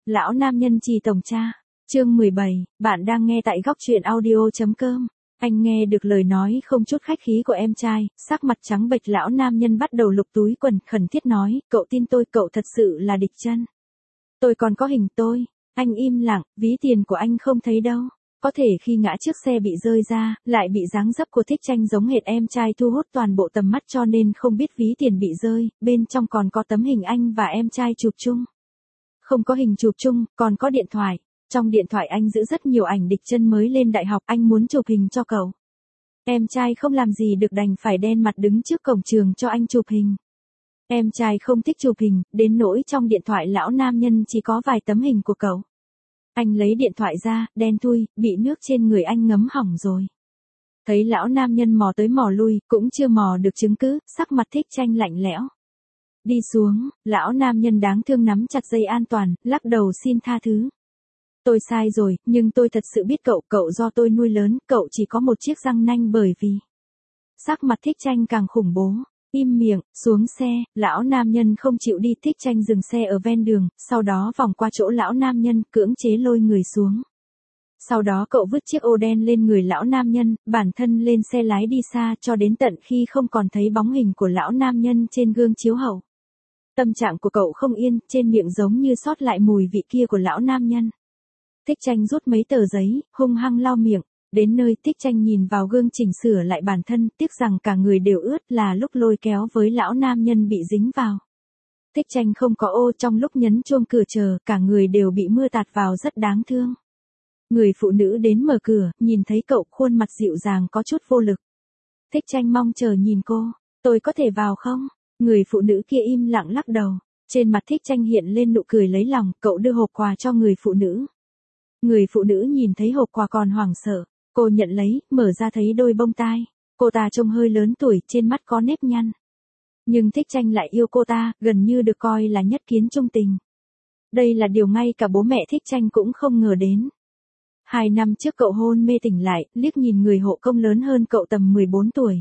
Lão nam nhân Trì tổng cha. Chương 17, bạn đang nghe tại góc truyện audio.com. Anh nghe được lời nói không chút khách khí của em trai, sắc mặt trắng bệch lão nam nhân bắt đầu lục túi quần, khẩn thiết nói, cậu tin tôi, cậu thật sự là địch chân. Tôi còn có hình tôi. Anh im lặng, ví tiền của anh không thấy đâu. Có thể khi ngã chiếc xe bị rơi ra, lại bị dáng dấp của Thích Tranh giống hệt em trai thu hút toàn bộ tầm mắt cho nên không biết ví tiền bị rơi, bên trong còn có tấm hình anh và em trai chụp chung. Không có hình chụp chung, còn có điện thoại. Trong điện thoại anh giữ rất nhiều ảnh Địch Chân mới lên đại học, anh muốn chụp hình cho cậu. Em trai không làm gì được đành phải đen mặt đứng trước cổng trường cho anh chụp hình. Em trai không thích chụp hình, đến nỗi trong điện thoại lão nam nhân chỉ có vài tấm hình của cậu. Anh lấy điện thoại ra, đen thui, bị nước trên người anh ngấm hỏng rồi. Thấy lão nam nhân mò tới mò lui, cũng chưa mò được chứng cứ, sắc mặt Thích Tranh lạnh lẽo. Đi xuống, lão nam nhân đáng thương nắm chặt dây an toàn, lắc đầu xin tha thứ. Tôi sai rồi, nhưng tôi thật sự biết cậu do tôi nuôi lớn, cậu chỉ có một chiếc răng nanh bởi vì. Sắc mặt Thích Tranh càng khủng bố. Im miệng, xuống xe, lão nam nhân không chịu đi. Thích Tranh dừng xe ở ven đường, sau đó vòng qua chỗ lão nam nhân, cưỡng chế lôi người xuống. Sau đó cậu vứt chiếc ô đen lên người lão nam nhân, bản thân lên xe lái đi xa cho đến tận khi không còn thấy bóng hình của lão nam nhân trên gương chiếu hậu. Tâm trạng của cậu không yên, trên miệng giống như sót lại mùi vị kia của lão nam nhân. Thích Tranh rút mấy tờ giấy, hung hăng lau miệng. Đến nơi Thích Tranh nhìn vào gương chỉnh sửa lại bản thân, tiếc rằng cả người đều ướt là lúc lôi kéo với lão nam nhân bị dính vào. Thích Tranh không có ô, trong lúc nhấn chuông cửa chờ, cả người đều bị mưa tạt vào rất đáng thương. Người phụ nữ đến mở cửa, nhìn thấy cậu khuôn mặt dịu dàng có chút vô lực. Thích Tranh mong chờ nhìn cô, tôi có thể vào không? Người phụ nữ kia im lặng lắc đầu. Trên mặt Thích Tranh hiện lên nụ cười lấy lòng, cậu đưa hộp quà cho người phụ nữ. Người phụ nữ nhìn thấy hộp quà còn hoảng sợ. Cô nhận lấy, mở ra thấy đôi bông tai. Cô ta trông hơi lớn tuổi, trên mắt có nếp nhăn. Nhưng Thích Tranh lại yêu cô ta, gần như được coi là nhất kiến chung tình. Đây là điều ngay cả bố mẹ Thích Tranh cũng không ngờ đến. 2 năm trước cậu hôn mê tỉnh lại, liếc nhìn người hộ công lớn hơn cậu tầm 14 tuổi.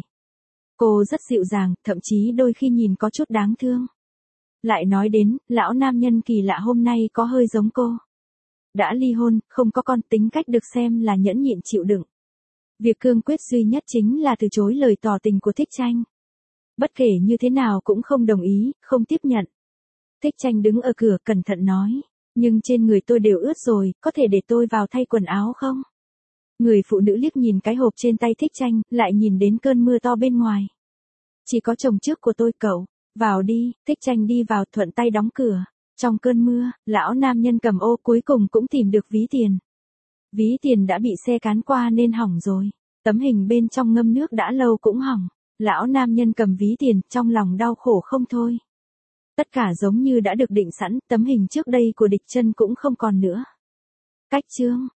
Cô rất dịu dàng, thậm chí đôi khi nhìn có chút đáng thương. Lại nói đến, lão nam nhân kỳ lạ hôm nay có hơi giống cô. Đã ly hôn, không có con, tính cách được xem là nhẫn nhịn chịu đựng. Việc cương quyết duy nhất chính là từ chối lời tỏ tình của Thích Tranh. Bất kể như thế nào cũng không đồng ý, không tiếp nhận. Thích Tranh đứng ở cửa cẩn thận nói, nhưng trên người tôi đều ướt rồi, có thể để tôi vào thay quần áo không? Người phụ nữ liếc nhìn cái hộp trên tay Thích Tranh, lại nhìn đến cơn mưa to bên ngoài. Chỉ có chồng trước của tôi cậu, vào đi. Thích Tranh đi vào, thuận tay đóng cửa. Trong cơn mưa, lão nam nhân cầm ô cuối cùng cũng tìm được ví tiền. Ví tiền đã bị xe cán qua nên hỏng rồi. Tấm hình bên trong ngâm nước đã lâu cũng hỏng. Lão nam nhân cầm ví tiền, trong lòng đau khổ không thôi. Tất cả giống như đã được định sẵn, tấm hình trước đây của Địch Chân cũng không còn nữa. Cách chương.